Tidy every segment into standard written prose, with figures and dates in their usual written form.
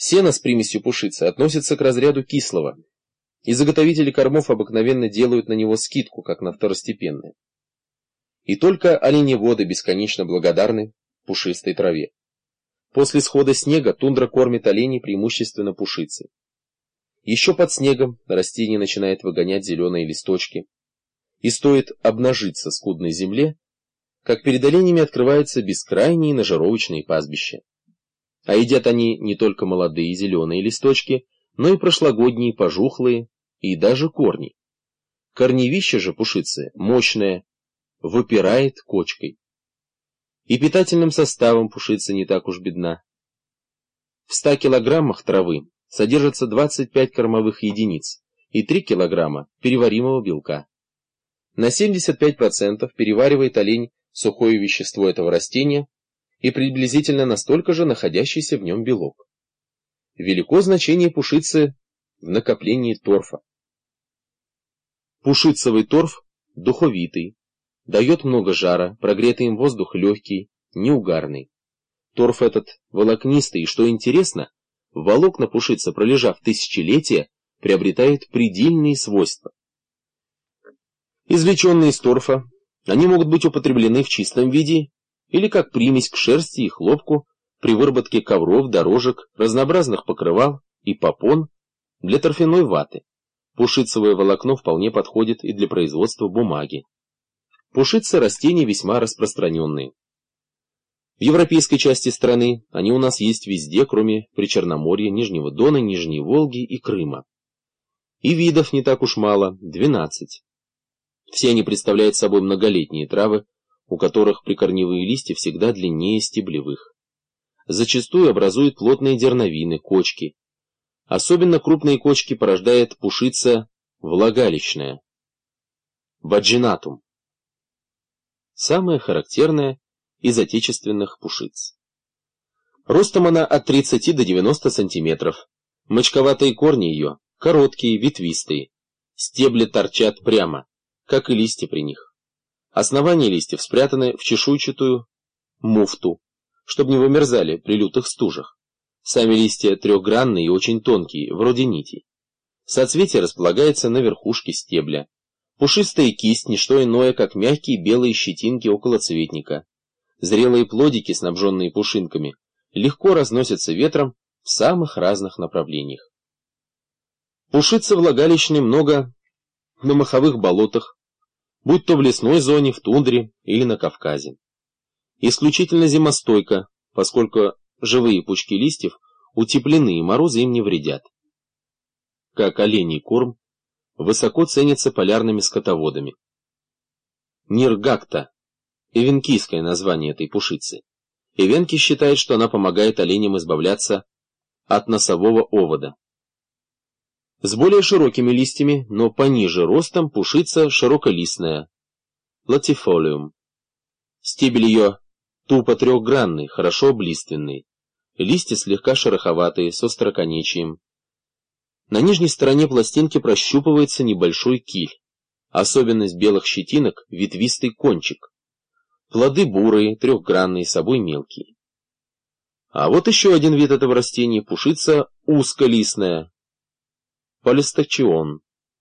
Сено с примесью пушицы относится к разряду кислого, и заготовители кормов обыкновенно делают на него скидку, как на второстепенное. И только оленеводы бесконечно благодарны пушистой траве. После схода снега тундра кормит оленей преимущественно пушицей. Еще под снегом растение начинает выгонять зеленые листочки, и стоит обнажиться скудной земле, как перед оленями открываются бескрайние нажировочные пастбища. А едят они не только молодые зеленые листочки, но и прошлогодние пожухлые и даже корни. Корневище же пушицы мощное, выпирает кочкой. И питательным составом пушица не так уж бедна. В 100 килограммах травы содержится 25 кормовых единиц и 3 килограмма переваримого белка. На 75% переваривает олень сухое вещество этого растения и приблизительно настолько же находящийся в нем белок. Велико значение пушицы в накоплении торфа. Пушицевый торф духовитый, дает много жара, прогретый им воздух легкий, неугарный. Торф этот волокнистый, и, что интересно, волокна пушицы, пролежав тысячелетия, приобретают предельные свойства. Извлеченные из торфа, они могут быть употреблены в чистом виде или как примесь к шерсти и хлопку при выработке ковров, дорожек, разнообразных покрывал и попон для торфяной ваты. Пушицевое волокно вполне подходит и для производства бумаги. Пушицы – растения весьма распространенные. В европейской части страны они у нас есть везде, кроме Причерноморья, Нижнего Дона, Нижней Волги и Крыма. И видов не так уж мало – 12. Все они представляют собой многолетние травы, у которых прикорневые листья всегда длиннее стеблевых. Зачастую образуют плотные дерновины, кочки. Особенно крупные кочки порождает пушица влагалищная – ваджинатум. Самая характерная из отечественных пушиц. Ростом она от 30 до 90 сантиметров. Мочковатые корни ее короткие, ветвистые. Стебли торчат прямо, как и листья при них. Основания листьев спрятаны в чешуйчатую муфту, чтобы не вымерзали при лютых стужах. Сами листья трехгранные и очень тонкие, вроде нитей. Соцветие располагается на верхушке стебля. Пушистая кисть – не что иное, как мягкие белые щетинки около цветника. Зрелые плодики, снабженные пушинками, легко разносятся ветром в самых разных направлениях. Пушицы влагалищной много на моховых болотах, будь то в лесной зоне, в тундре или на Кавказе. Исключительно зимостойка, поскольку живые пучки листьев утеплены и морозы им не вредят. Как оленей корм, высоко ценится полярными скотоводами. Ниргакта – эвенкийское название этой пушицы. Эвенки считают, что она помогает оленям избавляться от носового овода. С более широкими листьями, но пониже ростом, пушица широколистная – латифолиум. Стебель ее тупо трехгранный, хорошо облиственный. Листья слегка шероховатые, с остроконечием. На нижней стороне пластинки прощупывается небольшой киль. Особенность белых щетинок – ветвистый кончик. Плоды бурые, трехгранные, собой мелкие. А вот еще один вид этого растения – пушица узколистная – полисточион.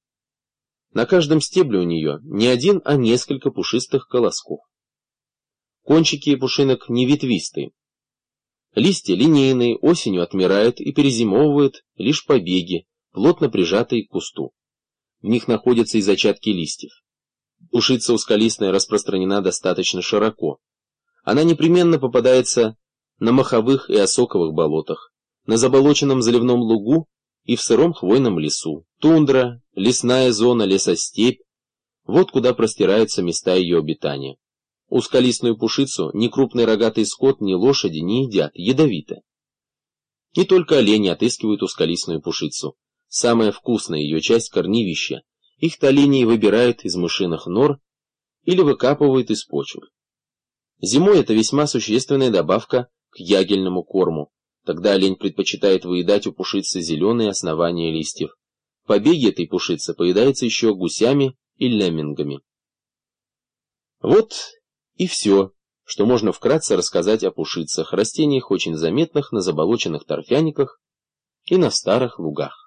На каждом стебле у нее не один, а несколько пушистых колосков. Кончики пушинок не ветвистые. Листья линейные, осенью отмирают и перезимовывают лишь побеги, плотно прижатые к кусту. В них находятся и зачатки листьев. Пушица узколистная распространена достаточно широко. Она непременно попадается на моховых и осоковых болотах, на заболоченном заливном лугу и в сыром хвойном лесу. Тундра, лесная зона, лесостепь – вот куда простираются места ее обитания. Узколистную пушицу ни крупный рогатый скот, ни лошади не едят, ядовито. Не только олени отыскивают узколистную пушицу. Самая вкусная ее часть – корневища. Их-то олени выбирают из мышиных нор или выкапывают из почвы. Зимой это весьма существенная добавка к ягельному корму. Тогда олень предпочитает выедать у пушицы зеленые основания листьев. Побеги этой пушицы поедаются еще гусями и леммингами. Вот и все, что можно вкратце рассказать о пушицах, растениях, очень заметных на заболоченных торфяниках и на старых лугах.